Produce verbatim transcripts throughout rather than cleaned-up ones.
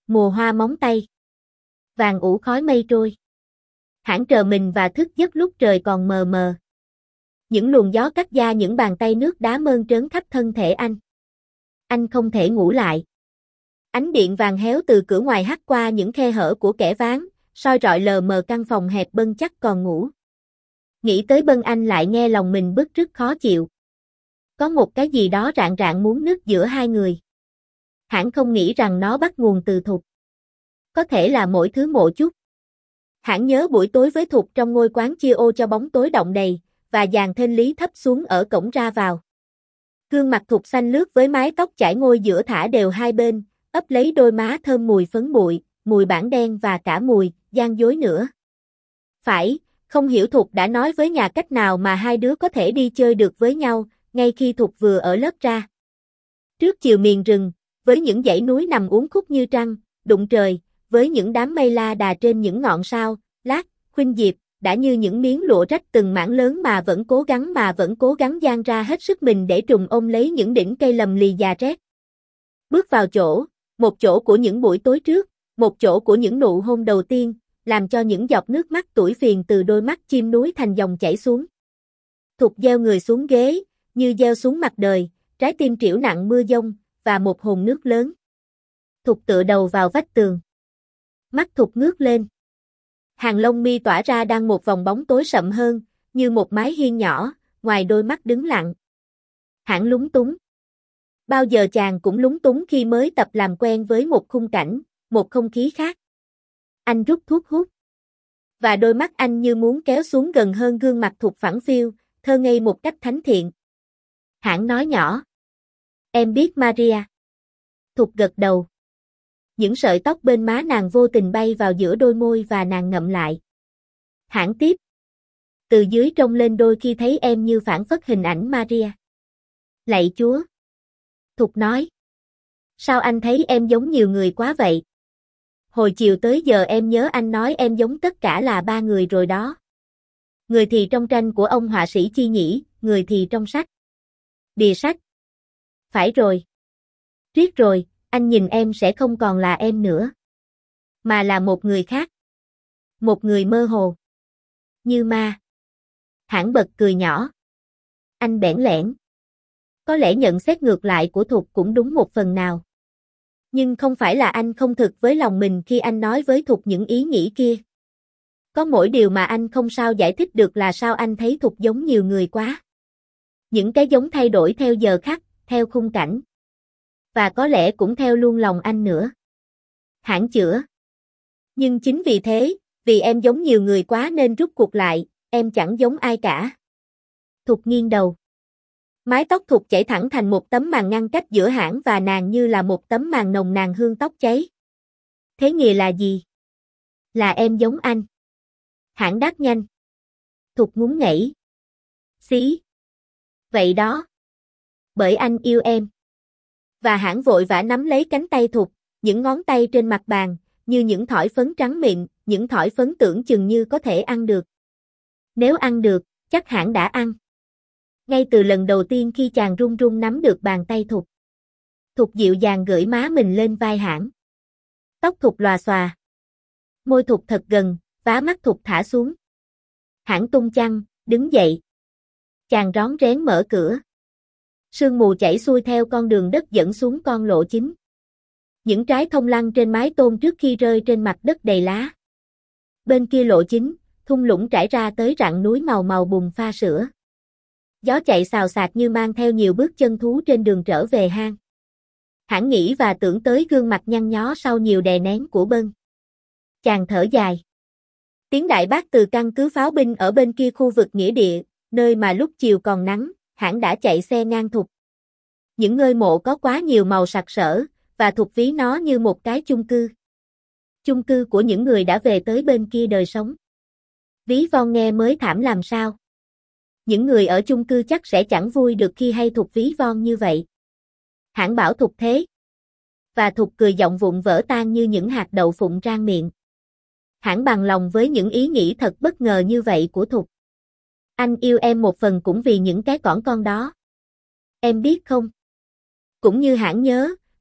Mùa hoa móng tay. Vàng ủ khói mây trôi. Hãng trờ mình và thức giấc lúc trời còn mờ mờ. Những luồng gió cắt da những bàn tay nước đá mơn trớn khắp thân thể anh. Anh không thể ngủ lại. Ánh điện vàng héo từ cửa ngoài hắt qua những khe hở của kẽ ván, soi rọi lờ mờ căn phòng hẹp Bân chắc còn ngủ. Nghĩ tới Bân anh lại nghe lòng mình bứt rứt khó chịu. Có một cái gì đó rạn rạn muốn nứt giữa hai người. Hãng không nghĩ rằng nó bắt nguồn từ Thục. Có thể là mỗi thứ một chút. Hãng nhớ buổi tối với Thục trong ngôi quán chia ô cho bóng tối đọng đầy, và dàn thênh lý thấp xuống ở cổng ra vào. Gương mặt Thục xanh lướt với mái tóc chải ngôi giữa thả đều hai bên, ấp lấy đôi má thơm mùi phấn bụi, mùi bản đen và cả mùi gian dối nữa. Phải, không hiểu Thục đã nói với nhà cách nào mà hai đứa có thể đi chơi được với nhau, ngay khi Thục vừa ở lớp ra. Trước chiều miền rừng, với những dãy núi nằm uốn khúc như trăng, đụng trời, với những đám mây la đà trên những ngọn sao, lát, khuynh diệp, đã như những miếng lụa rách từng mảng lớn mà vẫn cố gắng mà vẫn cố gắng dang ra hết sức mình để trùng ôm lấy những đỉnh cây lầm lì già rét. Bước vào chỗ, một chỗ của những buổi tối trước, một chỗ của những nụ hôn đầu tiên, làm cho những giọt nước mắt tủi phiền từ đôi mắt chim núi thành dòng chảy xuống. Thục gieo người xuống ghế, như gieo xuống mặt đời, trái tim trĩu nặng mưa giông, và một hồn nước lớn. Thục tựa đầu vào vách tường. Mắt Thục ngước lên. Hàng lông mi tỏa ra đang một vòng bóng tối sậm hơn, như một mái hiên nhỏ, ngoài đôi mắt đứng lặng. Hãng lúng túng. Bao giờ chàng cũng lúng túng khi mới tập làm quen với một khung cảnh, một không khí khác. Anh rút thuốc hút. Và đôi mắt anh như muốn kéo xuống gần hơn gương mặt Thục phẳng phiu, thơ ngây một cách thánh thiện. Hãng nói nhỏ. Em biết Maria. Thục gật đầu. Những sợi tóc bên má nàng vô tình bay vào giữa đôi môi và nàng ngậm lại. Hãng tiếp. Từ dưới trông lên đôi khi thấy em như phảng phất hình ảnh Maria. Lạy Chúa. Thục nói. Sao anh thấy em giống nhiều người quá vậy? Hồi chiều tới giờ em nhớ anh nói em giống tất cả là ba người rồi đó. Người thì trong tranh của ông họa sĩ chi nhỉ, người thì trong sách. Bìa sách. Phải rồi. Riết rồi, anh nhìn em sẽ không còn là em nữa. Mà là một người khác. Một người mơ hồ. Như ma. Hãng bật cười nhỏ. Anh bẽn lẽn. Có lẽ nhận xét ngược lại của Thục cũng đúng một phần nào. Nhưng không phải là anh không thực với lòng mình khi anh nói với Thục những ý nghĩ kia. Có mỗi điều mà anh không sao giải thích được là sao anh thấy Thục giống nhiều người quá. Những cái giống thay đổi theo giờ khắc, theo khung cảnh. Và có lẽ cũng theo luôn lòng anh nữa. Hãng chữa. Nhưng chính vì thế, vì em giống nhiều người quá nên rút cuộc lại, em chẳng giống ai cả. Thục nghiêng đầu. Mái tóc Thục chảy thẳng thành một tấm màn ngăn cách giữa hãng và nàng như là một tấm màn nồng nàn hương tóc cháy. Thế nghĩa là gì? Là em giống anh. Hãng đáp nhanh. Thục ngúng nghẩy. Xí. Vậy đó. Bởi anh yêu em. Và hãng vội vã nắm lấy cánh tay Thục, những ngón tay trên mặt bàn, như những thỏi phấn trắng mịn, những thỏi phấn tưởng chừng như có thể ăn được. Nếu ăn được, chắc hãng đã ăn. Ngay từ lần đầu tiên khi chàng run run nắm được bàn tay Thục. Thục dịu dàng gửi má mình lên vai hãng. Tóc Thục lòa xòa. Môi Thục thật gần, vá mắt Thục thả xuống. Hãng tung chăn, đứng dậy. Chàng rón rén mở cửa. Sương mù chảy xuôi theo con đường đất dẫn xuống con lộ chính. Những trái thông lăn trên mái tôn trước khi rơi trên mặt đất đầy lá. Bên kia lộ chính, thung lũng trải ra tới rặng núi màu màu bùn pha sữa. Gió chạy xào xạc như mang theo nhiều bước chân thú trên đường trở về hang. Hãng nghĩ và tưởng tới gương mặt nhăn nhó sau nhiều đè nén của Bân. Chàng thở dài. Tiếng đại bác từ căn cứ pháo binh ở bên kia khu vực nghĩa địa, nơi mà lúc chiều còn nắng, hãng đã chạy xe ngang Thục. Những ngôi mộ có quá nhiều màu sặc sỡ, và Thục ví nó như một cái chung cư. Chung cư của những người đã về tới bên kia đời sống. Ví von nghe mới thảm làm sao. Những người ở chung cư chắc sẽ chẳng vui được khi hay Thục ví von như vậy. Hãng bảo Thục thế. Và Thục cười giọng vụn vỡ tan như những hạt đậu phụng rang miệng. Hãng bằng lòng với những ý nghĩ thật bất ngờ như vậy của Thục. Anh yêu em một phần cũng vì những cái cỏn con đó. Em biết không? Cũng như hãng nhớ,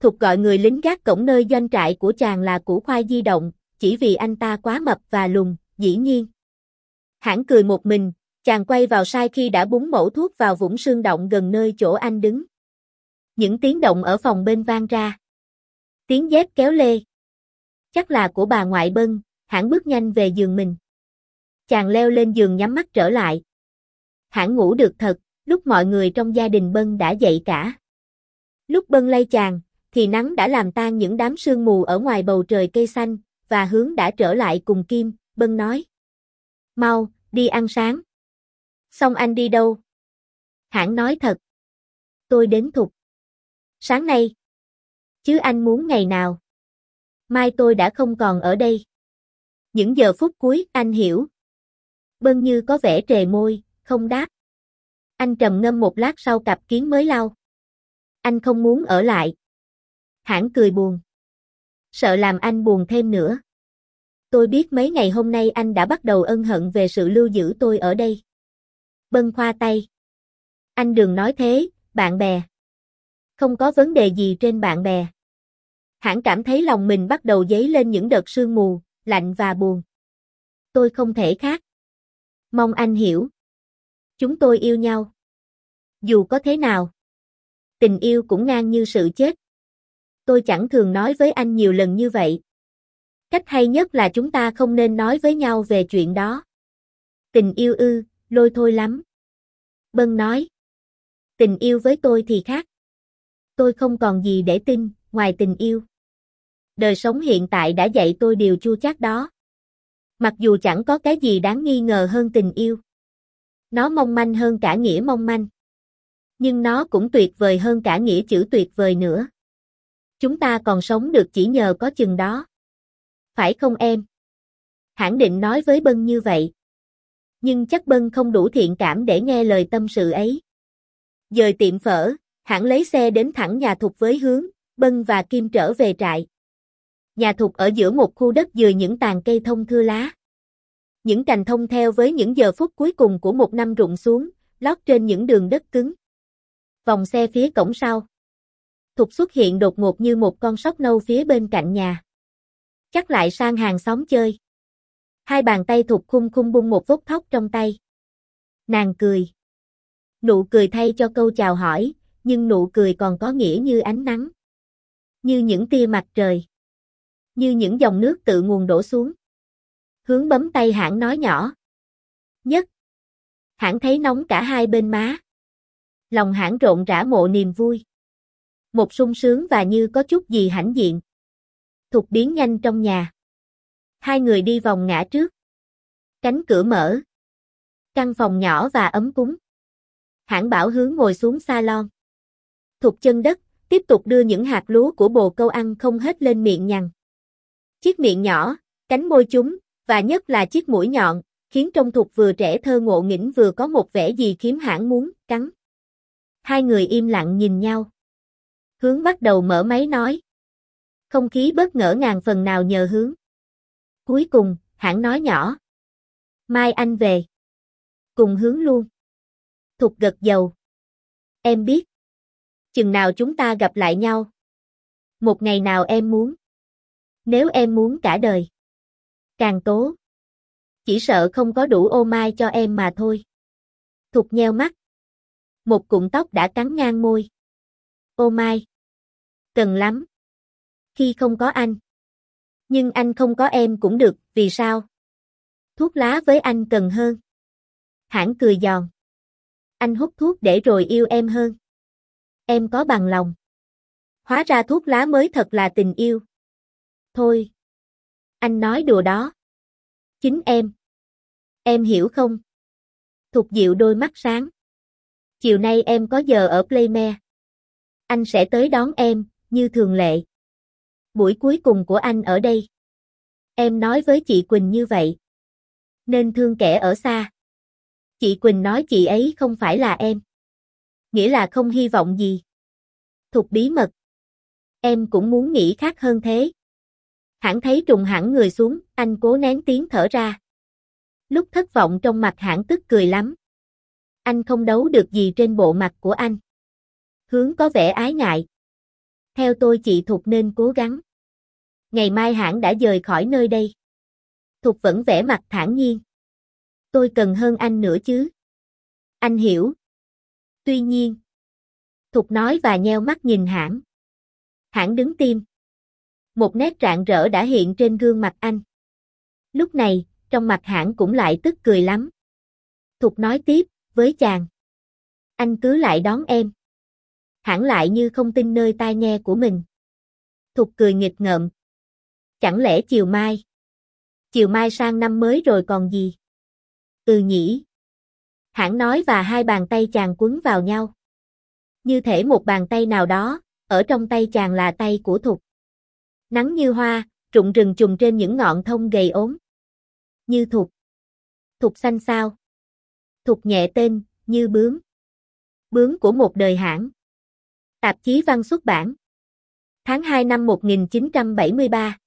Thục gọi người lính gác cổng nơi doanh trại của chàng là củ khoai di động, chỉ vì anh ta quá mập và lùn, dĩ nhiên. Hãng cười một mình, chàng quay vào sai khi đã búng mẩu thuốc vào vũng xương động gần nơi chỗ anh đứng. Những tiếng động ở phòng bên vang ra. Tiếng dép kéo lê. Chắc là của bà ngoại Bân, Hãng bước nhanh về giường mình. Chàng leo lên giường nhắm mắt trở lại. Hãng ngủ được thật, lúc mọi người trong gia đình Bân đã dậy cả. Lúc Bân lay chàng, thì nắng đã làm tan những đám sương mù ở ngoài bầu trời cây xanh, và Hướng đã trở lại cùng Kim. Bân nói: "Mau, đi ăn sáng." "Xong anh đi đâu?" Hãng nói thật: "Tôi đến Thục." "Sáng nay?" "Chứ anh muốn ngày nào? Mai tôi đã không còn ở đây." Những giờ phút cuối, anh hiểu. Bân như có vẻ trề môi, không đáp. Anh trầm ngâm một lát sau cặp kiến mới lau. "Anh không muốn ở lại." Hãng cười buồn. "Sợ làm anh buồn thêm nữa. Tôi biết mấy ngày hôm nay anh đã bắt đầu ân hận về sự lưu giữ tôi ở đây." Bân khoa tay. "Anh đừng nói thế, bạn bè. Không có vấn đề gì trên bạn bè." Hãng cảm thấy lòng mình bắt đầu dấy lên những đợt sương mù, lạnh và buồn. "Tôi không thể khác. Mong anh hiểu. Chúng tôi yêu nhau. Dù có thế nào, tình yêu cũng ngang như sự chết. Tôi chẳng thường nói với anh nhiều lần như vậy. Cách hay nhất là chúng ta không nên nói với nhau về chuyện đó." "Tình yêu ư, lôi thôi lắm." Bân nói. "Tình yêu với tôi thì khác. Tôi không còn gì để tin, ngoài tình yêu. Đời sống hiện tại đã dạy tôi điều chua chát đó. Mặc dù chẳng có cái gì đáng nghi ngờ hơn tình yêu. Nó mong manh hơn cả nghĩa mong manh. Nhưng nó cũng tuyệt vời hơn cả nghĩa chữ tuyệt vời nữa. Chúng ta còn sống được chỉ nhờ có chừng đó. Phải không em?" Hãng định nói với Bân như vậy. Nhưng chắc Bân không đủ thiện cảm để nghe lời tâm sự ấy. Dời tiệm phở, Hãng lấy xe đến thẳng nhà Thục với Hướng, Bân và Kim trở về trại. Nhà Thục ở giữa một khu đất dừa những tàn cây thông thưa lá. Những cành thông theo với những giờ phút cuối cùng của một năm rụng xuống, lót trên những đường đất cứng. Vòng xe phía cổng sau. Thục xuất hiện đột ngột như một con sóc nâu phía bên cạnh nhà. Chắc lại sang hàng xóm chơi. Hai bàn tay Thục khum khum bung một vốc thóc trong tay. Nàng cười. Nụ cười thay cho câu chào hỏi, nhưng nụ cười còn có nghĩa như ánh nắng. Như những tia mặt trời. Như những dòng nước tự nguồn đổ xuống. Hướng bấm tay Hãng nói nhỏ. "Nhất." Hãng thấy nóng cả hai bên má. Lòng Hãng rộn rã mộ niềm vui. Một sung sướng và như có chút gì hãnh diện. Thục biến nhanh trong nhà. Hai người đi vòng ngã trước. Cánh cửa mở. Căn phòng nhỏ và ấm cúng. Hãng bảo Hướng ngồi xuống salon. Thục chân đất, tiếp tục đưa những hạt lúa của bồ câu ăn không hết lên miệng nhằn. Chiếc miệng nhỏ, cánh môi chúng, và nhất là chiếc mũi nhọn, khiến trông Thục vừa trẻ thơ ngộ nghĩnh vừa có một vẻ gì khiếm Hãng muốn cắn. Hai người im lặng nhìn nhau. Hướng bắt đầu mở máy nói. Không khí bớt ngỡ ngàng phần nào nhờ Hướng. Cuối cùng, Hãng nói nhỏ. "Mai anh về." "Cùng Hướng luôn." Thục gật đầu. "Em biết. Chừng nào chúng ta gặp lại nhau?" "Một ngày nào em muốn. Nếu em muốn cả đời." "Càng tố. Chỉ sợ không có đủ ô mai cho em mà thôi." Thục nheo mắt. Một cụm tóc đã cắn ngang môi. "Ô mai. Cần lắm. Khi không có anh. Nhưng anh không có em cũng được, vì sao? Thuốc lá với anh cần hơn." Hãng cười giòn. "Anh hút thuốc để rồi yêu em hơn. Em có bằng lòng. Hóa ra thuốc lá mới thật là tình yêu." "Thôi. Anh nói đùa đó. Chính em. Em hiểu không?" Thục dịu đôi mắt sáng. "Chiều nay em có giờ ở Playmare. Anh sẽ tới đón em, như thường lệ. Buổi cuối cùng của anh ở đây. Em nói với chị Quỳnh như vậy. Nên thương kẻ ở xa." "Chị Quỳnh nói chị ấy không phải là em." "Nghĩa là không hy vọng gì." Thục bí mật. "Em cũng muốn nghĩ khác hơn thế." Hãng thấy trùng hẳn người xuống, anh cố nén tiếng thở ra. Lúc thất vọng trong mặt Hãng tức cười lắm. Anh không đấu được gì trên bộ mặt của anh. Hướng có vẻ ái ngại. Theo tôi chị Thục nên cố gắng. Ngày mai hãng đã dời khỏi nơi đây. Thục vẫn vẻ mặt thản nhiên. Tôi cần hơn anh nữa chứ. Anh hiểu. Tuy nhiên. Thục nói và nheo mắt nhìn hãng. Hãng đứng tim. Một nét rạng rỡ đã hiện trên gương mặt anh. Lúc này, trong mặt hãng cũng lại tức cười lắm. Thục nói tiếp, với chàng. Anh cứ lại đón em. Hãng lại như không tin nơi tai nghe của mình. Thục cười nghịch ngợm. Chẳng lẽ chiều mai? Chiều mai sang năm mới rồi còn gì? Ừ nhỉ. Hãng nói và hai bàn tay chàng quấn vào nhau. Như thể một bàn tay nào đó, ở trong tay chàng là tay của Thục. Nắng như hoa, rụng rừng trùng trên những ngọn thông gầy ốm. Như Thục. Thục xanh sao? Thục nhẹ tên, như bướm. Bướm của một đời hãng. Tạp chí văn xuất bản. Tháng hai năm một nghìn chín trăm bảy mươi ba.